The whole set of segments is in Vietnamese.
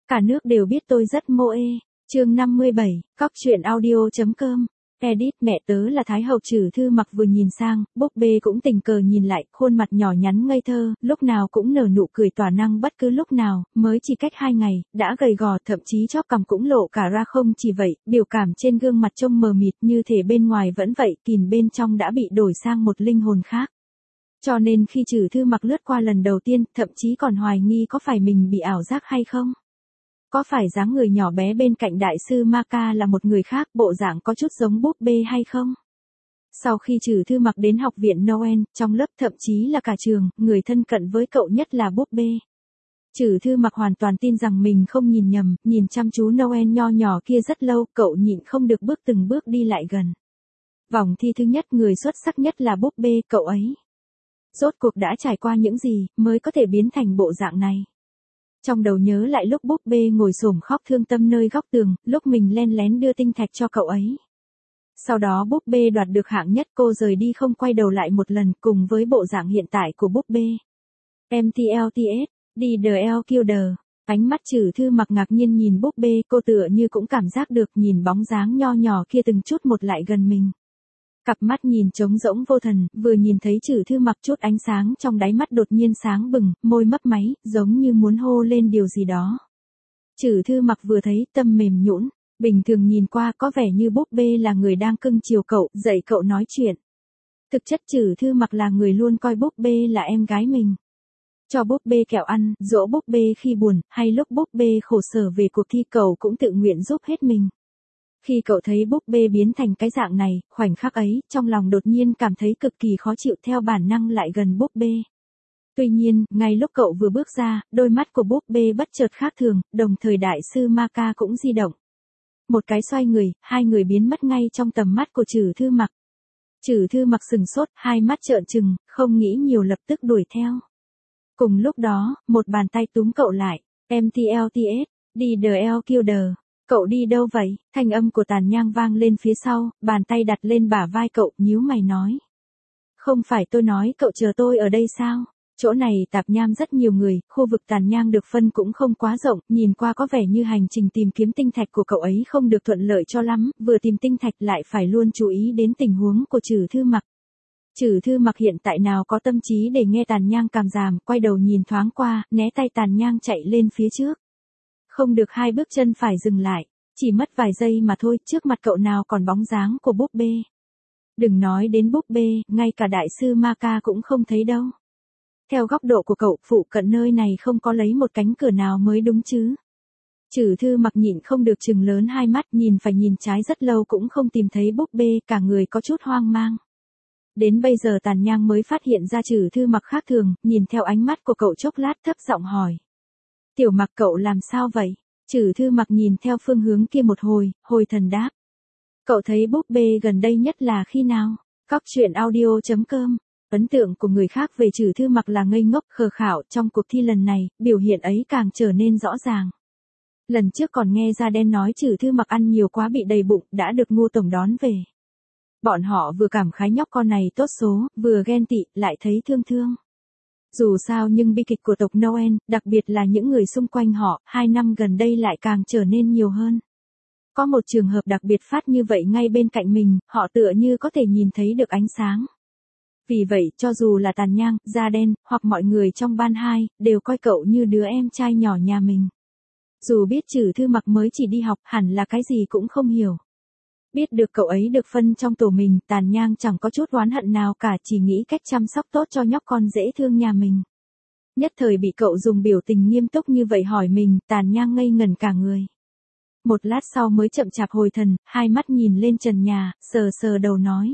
Cả nước đều biết tôi rất mô ê. Chương 57, Cóc truyện audio.com. Edit. Mẹ tớ là Thái hậu. Trừ Thư Mặc vừa nhìn sang, búp bê cũng tình cờ nhìn lại, khuôn mặt nhỏ nhắn ngây thơ, lúc nào cũng nở nụ cười tỏa năng bất cứ lúc nào, mới chỉ cách 2 ngày, đã gầy gò, thậm chí chóp cằm cũng lộ cả ra. Không chỉ vậy, biểu cảm trên gương mặt trông mờ mịt như thể bên ngoài vẫn vậy, kìm bên trong đã bị đổi sang một linh hồn khác. Cho nên khi Trừ Thư Mặc lướt qua lần đầu tiên, thậm chí còn hoài nghi có phải mình bị ảo giác hay không. Có phải dáng người nhỏ bé bên cạnh đại sư Ma Ca là một người khác, bộ dạng có chút giống búp bê hay không? Sau khi Trừ Thư Mặc đến học viện Noel, trong lớp thậm chí là cả trường, người thân cận với cậu nhất là búp bê. Trừ Thư Mặc hoàn toàn tin rằng mình không nhìn nhầm, nhìn chăm chú Noel nho nhỏ kia rất lâu, cậu nhịn không được từng bước đi lại gần. Vòng thi thứ nhất người xuất sắc nhất là búp bê, cậu ấy. Rốt cuộc đã trải qua những gì, mới có thể biến thành bộ dạng này. Trong đầu nhớ lại lúc búp bê ngồi xổm khóc thương tâm nơi góc tường, lúc mình len lén đưa tinh thạch cho cậu ấy. Sau đó búp bê đoạt được hạng nhất, cô rời đi không quay đầu lại một lần, cùng với bộ dạng hiện tại của búp bê. MTLTS, DDL. Ánh mắt Trừ Thư Mặc ngạc nhiên nhìn búp bê, cô tựa như cũng cảm giác được nhìn bóng dáng nho nhỏ kia từng chút một lại gần mình. Cặp mắt nhìn trống rỗng vô thần, vừa nhìn thấy Trừ Thư Mặc chút ánh sáng trong đáy mắt đột nhiên sáng bừng, môi mấp máy, giống như muốn hô lên điều gì đó. Trừ Thư Mặc vừa thấy tâm mềm nhũn, bình thường nhìn qua có vẻ như búp bê là người đang cưng chiều cậu, dạy cậu nói chuyện. Thực chất Trừ Thư Mặc là người luôn coi búp bê là em gái mình. Cho búp bê kẹo ăn, dỗ búp bê khi buồn, hay lúc búp bê khổ sở về cuộc thi cậu cũng tự nguyện giúp hết mình. Khi cậu thấy búp bê biến thành cái dạng này, khoảnh khắc ấy, trong lòng đột nhiên cảm thấy cực kỳ khó chịu, theo bản năng lại gần búp bê. Tuy nhiên, ngay lúc cậu vừa bước ra, đôi mắt của búp bê bất chợt khác thường, đồng thời đại sư Ma Ca cũng di động. Một cái xoay người, hai người biến mất ngay trong tầm mắt của Trừ Thư Mặc. Trừ Thư Mặc sừng sốt, hai mắt trợn trừng, không nghĩ nhiều lập tức đuổi theo. Cùng lúc đó, một bàn tay túm cậu lại. MTLTS, DDL. Cậu đi đâu vậy? Thanh âm của Tàn Nhang vang lên phía sau, bàn tay đặt lên bả vai cậu, nhíu mày nói. Không phải tôi nói cậu chờ tôi ở đây sao? Chỗ này tạp nham rất nhiều người, khu vực Tàn Nhang được phân cũng không quá rộng, nhìn qua có vẻ như hành trình tìm kiếm tinh thạch của cậu ấy không được thuận lợi cho lắm, vừa tìm tinh thạch lại phải luôn chú ý đến tình huống của Trừ Thư Mặc. Trừ Thư Mặc hiện tại nào có tâm trí để nghe Tàn Nhang càm ràm, quay đầu nhìn thoáng qua, né tay Tàn Nhang chạy lên phía trước. Không được 2 bước chân phải dừng lại, chỉ mất vài giây mà thôi, trước mặt cậu nào còn bóng dáng của búp bê. Đừng nói đến búp bê, ngay cả đại sư Ma Ca cũng không thấy đâu. Theo góc độ của cậu, phụ cận nơi này không có lấy một cánh cửa nào mới đúng chứ. Trừ Thư Mặc nhịn không được trừng lớn hai mắt, nhìn phải nhìn trái rất lâu cũng không tìm thấy búp bê, cả người có chút hoang mang. Đến bây giờ Tàn Nhang mới phát hiện ra Trừ Thư Mặc khác thường, nhìn theo ánh mắt của cậu chốc lát thấp giọng hỏi. Tiểu Mặc cậu làm sao vậy? Trừ Thư Mặc nhìn theo phương hướng kia một hồi, hồi thần đáp. Cậu thấy búp bê gần đây nhất là khi nào? Cóc truyện audio.com. Ấn tượng của người khác về Trừ Thư Mặc là ngây ngốc khờ khạo, trong cuộc thi lần này, biểu hiện ấy càng trở nên rõ ràng. Lần trước còn nghe Da Đen nói Trừ Thư Mặc ăn nhiều quá bị đầy bụng, đã được Ngô tổng đón về. Bọn họ vừa cảm khái nhóc con này tốt số, vừa ghen tị, lại thấy thương. Dù sao nhưng bi kịch của tộc Noel, đặc biệt là những người xung quanh họ, 2 năm gần đây lại càng trở nên nhiều hơn. Có một trường hợp đặc biệt phát như vậy ngay bên cạnh mình, họ tựa như có thể nhìn thấy được ánh sáng. Vì vậy, cho dù là Tàn Nhang, Da Đen, hoặc mọi người trong ban 2, đều coi cậu như đứa em trai nhỏ nhà mình. Dù biết Trừ Thư Mặc mới chỉ đi học, hẳn là cái gì cũng không hiểu. Biết được cậu ấy được phân trong tổ mình, Tàn Nhang chẳng có chút oán hận nào cả, chỉ nghĩ cách chăm sóc tốt cho nhóc con dễ thương nhà mình. Nhất thời bị cậu dùng biểu tình nghiêm túc như vậy hỏi mình, Tàn Nhang ngây ngẩn cả người. Một lát sau mới chậm chạp hồi thần, hai mắt nhìn lên trần nhà, sờ đầu nói.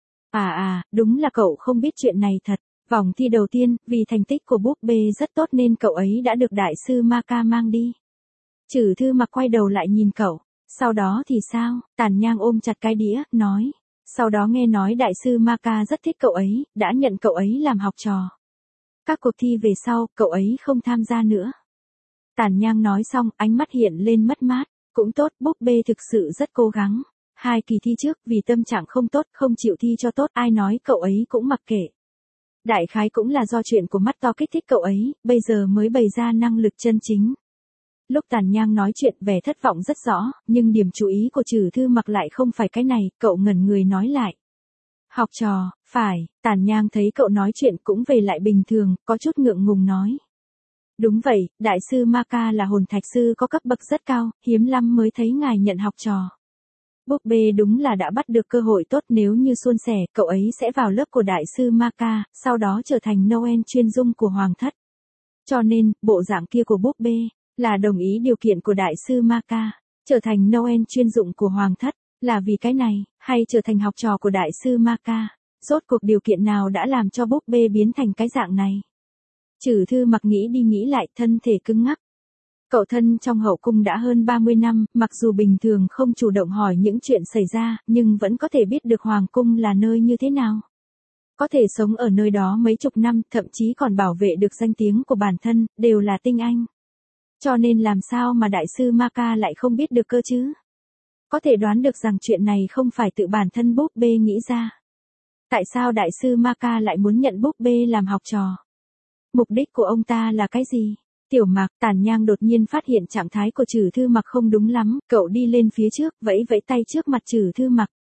Đúng là cậu không biết chuyện này thật. Vòng thi đầu tiên, vì thành tích của búp bê rất tốt nên cậu ấy đã được đại sư Ma Ca mang đi. Trừ Thư Mặc quay đầu lại nhìn cậu. Sau đó thì sao? Tàn Nhang ôm chặt cái đĩa, nói. Sau đó nghe nói đại sư Ma Ca rất thích cậu ấy, đã nhận cậu ấy làm học trò. Các cuộc thi về sau, cậu ấy không tham gia nữa. Tàn Nhang nói xong, ánh mắt hiện lên mất mát. Cũng tốt, búp bê thực sự rất cố gắng. 2 kỳ thi trước, vì tâm trạng không tốt, không chịu thi cho tốt, ai nói cậu ấy cũng mặc kệ. Đại khái cũng là do chuyện của mắt to kích thích cậu ấy, bây giờ mới bày ra năng lực chân chính. Lúc Tàn Nhang nói chuyện vẻ thất vọng rất rõ, nhưng điểm chú ý của Trử Thư Mặc lại không phải cái này, cậu ngẩn người nói lại. Học trò, phải, Tàn Nhang thấy cậu nói chuyện cũng về lại bình thường, có chút ngượng ngùng nói. Đúng vậy, Đại sư Ma Ca là hồn thạch sư có cấp bậc rất cao, hiếm lắm mới thấy ngài nhận học trò. Búp bê đúng là đã bắt được cơ hội tốt, nếu như suôn sẻ, cậu ấy sẽ vào lớp của Đại sư Ma Ca, sau đó trở thành Noel chuyên dung của Hoàng thất. Cho nên, bộ dạng kia của búp bê, là đồng ý điều kiện của Đại sư Ma Ca, trở thành Noel chuyên dụng của Hoàng thất, là vì cái này, hay trở thành học trò của Đại sư Ma Ca. Rốt cuộc điều kiện nào đã làm cho búp bê biến thành cái dạng này? Trử Thư Mặc nghĩ đi nghĩ lại, thân thể cứng ngắc. Cậu thân trong hậu cung đã hơn 30 năm, mặc dù bình thường không chủ động hỏi những chuyện xảy ra, nhưng vẫn có thể biết được hoàng cung là nơi như thế nào. Có thể sống ở nơi đó mấy chục năm, thậm chí còn bảo vệ được danh tiếng của bản thân, đều là tinh anh. Cho nên làm sao mà Đại sư Ma Ca lại không biết được cơ chứ? Có thể đoán được rằng chuyện này không phải tự bản thân búp bê nghĩ ra. Tại sao Đại sư Ma Ca lại muốn nhận búp bê làm học trò? Mục đích của ông ta là cái gì? Tiểu Mạc, Tàn Nhang đột nhiên phát hiện trạng thái của Trử Thư Mặc không đúng lắm, cậu đi lên phía trước, vẫy vẫy tay trước mặt Trử Thư Mặc.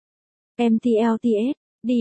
MTLTS,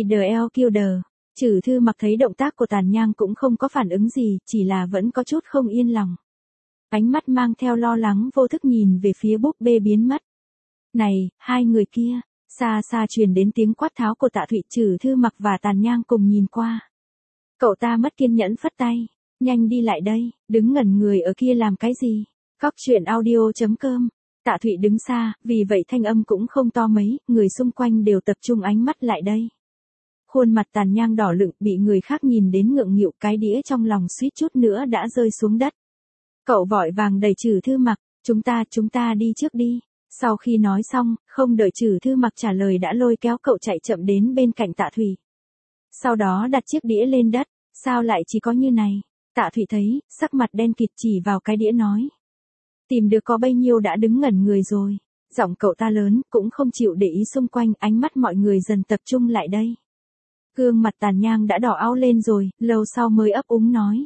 DDL. Trử Thư Mặc thấy động tác của Tàn Nhang cũng không có phản ứng gì, chỉ là vẫn có chút không yên lòng. Ánh mắt mang theo lo lắng vô thức nhìn về phía búp bê biến mất. Này, hai người kia, xa xa truyền đến tiếng quát tháo của Tạ Thụy. Trử Thư Mặc và Tàn Nhang cùng nhìn qua. Cậu ta mất kiên nhẫn phất tay. Nhanh đi lại đây, đứng ngẩn người ở kia làm cái gì? Góc truyện audio.com. Tạ Thụy đứng xa, vì vậy thanh âm cũng không to mấy, người xung quanh đều tập trung ánh mắt lại đây. Khuôn mặt Tàn Nhang đỏ lựng, bị người khác nhìn đến ngượng nghịu, cái đĩa trong lòng suýt chút nữa đã rơi xuống đất. Cậu vội vàng đẩy Trử Thư Mặc, chúng ta đi trước đi. Sau khi nói xong, không đợi Trử Thư Mặc trả lời đã lôi kéo cậu chạy chậm đến bên cạnh Tạ Thụy. Sau đó đặt chiếc đĩa lên đất, sao lại chỉ có như này? Tạ Thụy thấy, sắc mặt đen kịt chỉ vào cái đĩa nói. Tìm được có bấy nhiêu đã đứng ngẩn người rồi. Giọng cậu ta lớn, cũng không chịu để ý xung quanh, ánh mắt mọi người dần tập trung lại đây. Gương mặt Tàn Nhang đã đỏ ao lên rồi, lâu sau mới ấp úng nói.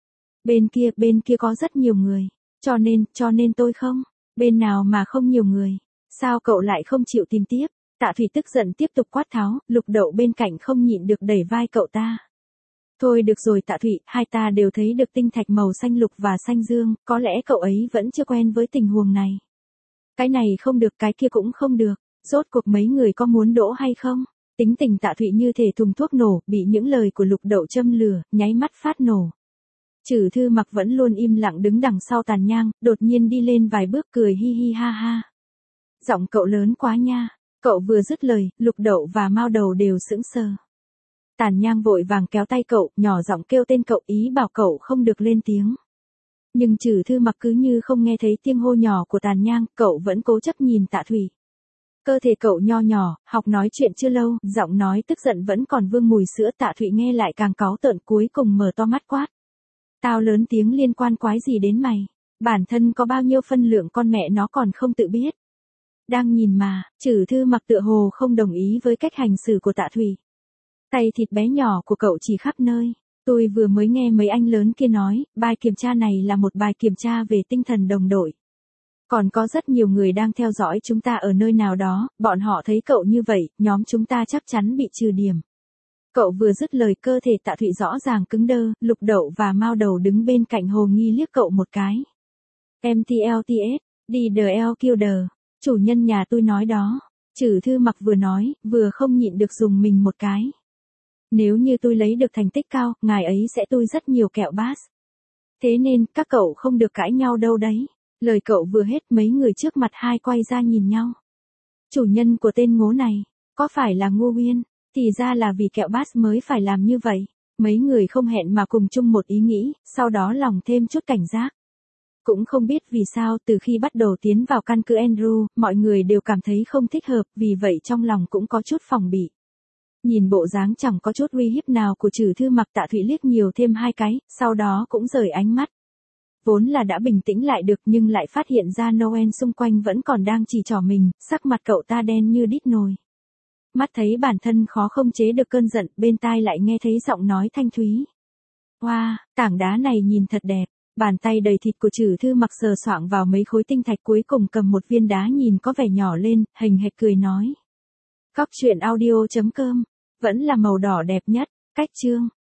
Bên kia có rất nhiều người, cho nên tôi không, bên nào mà không nhiều người, sao cậu lại không chịu tìm tiếp? Tạ Thụy tức giận tiếp tục quát tháo, Lục Đậu bên cạnh không nhịn được đẩy vai cậu ta. Thôi được rồi Tạ Thụy, hai ta đều thấy được tinh thạch màu xanh lục và xanh dương, có lẽ cậu ấy vẫn chưa quen với tình huống này. Cái này không được, cái kia cũng không được, rốt cuộc mấy người có muốn đỗ hay không? Tính tình Tạ Thụy như thể thùng thuốc nổ, bị những lời của Lục Đậu châm lửa, nháy mắt phát nổ. Trử Thư Mặc vẫn luôn im lặng đứng đằng sau Tàn Nhang, đột nhiên đi lên vài bước cười hi hi ha ha. Giọng cậu lớn quá nha, cậu vừa dứt lời, Lục Đậu và Mao Đầu đều sững sờ. Tàn Nhang vội vàng kéo tay cậu, nhỏ giọng kêu tên cậu, ý bảo cậu không được lên tiếng. Nhưng Trử Thư Mặc cứ như không nghe thấy tiếng hô nhỏ của Tàn Nhang, cậu vẫn cố chấp nhìn Tạ Thụy. Cơ thể cậu nho nhỏ, học nói chuyện chưa lâu, giọng nói tức giận vẫn còn vương mùi sữa. Tạ Thụy nghe lại càng cáu tợn, cuối cùng mở to mắt quát. Tao lớn tiếng liên quan quái gì đến mày? Bản thân có bao nhiêu phân lượng con mẹ nó còn không tự biết. Đang nhìn mà, Trử Thư Mặc tựa hồ không đồng ý với cách hành xử của Tạ Thụy. Tay thịt bé nhỏ của cậu chỉ khắp nơi. Tôi vừa mới nghe mấy anh lớn kia nói, bài kiểm tra này là một bài kiểm tra về tinh thần đồng đội. Còn có rất nhiều người đang theo dõi chúng ta ở nơi nào đó, bọn họ thấy cậu như vậy, nhóm chúng ta chắc chắn bị trừ điểm. Cậu vừa dứt lời, cơ thể Tạ Thụy rõ ràng cứng đơ, Lục Đậu và Mao Đầu đứng bên cạnh hồ nghi liếc cậu một cái. MTLTS, DDL. Chủ nhân nhà tôi nói đó. Trử Thư Mặc vừa nói, vừa không nhịn được dùng mình một cái. Nếu như tôi lấy được thành tích cao, ngài ấy sẽ tôi rất nhiều kẹo bass. Thế nên, các cậu không được cãi nhau đâu đấy. Lời cậu vừa hết, mấy người trước mặt hai quay ra nhìn nhau. Chủ nhân của tên ngố này, có phải là Ngô Uyên? Thì ra là vì kẹo bass mới phải làm như vậy. Mấy người không hẹn mà cùng chung một ý nghĩ, sau đó lòng thêm chút cảnh giác. Cũng không biết vì sao từ khi bắt đầu tiến vào căn cứ Andrew, mọi người đều cảm thấy không thích hợp, vì vậy trong lòng cũng có chút phòng bị. Nhìn bộ dáng chẳng có chút uy hiếp nào của Trử Thư Mặc, Tạ Thụy liếc nhiều thêm hai cái, sau đó cũng rời ánh mắt. Vốn là đã bình tĩnh lại được nhưng lại phát hiện ra Noel xung quanh vẫn còn đang chỉ trỏ mình, sắc mặt cậu ta đen như đít nồi. Mắt thấy bản thân khó không chế được cơn giận, bên tai lại nghe thấy giọng nói thanh thúy. Wow, tảng đá này nhìn thật đẹp, Bàn tay đầy thịt của Trử Thư Mặc sờ soạng vào mấy khối tinh thạch cuối cùng cầm một viên đá nhìn có vẻ nhỏ lên, hềnh hệch cười nói. Cóc truyện audio.com, vẫn là màu đỏ đẹp nhất, cách chương.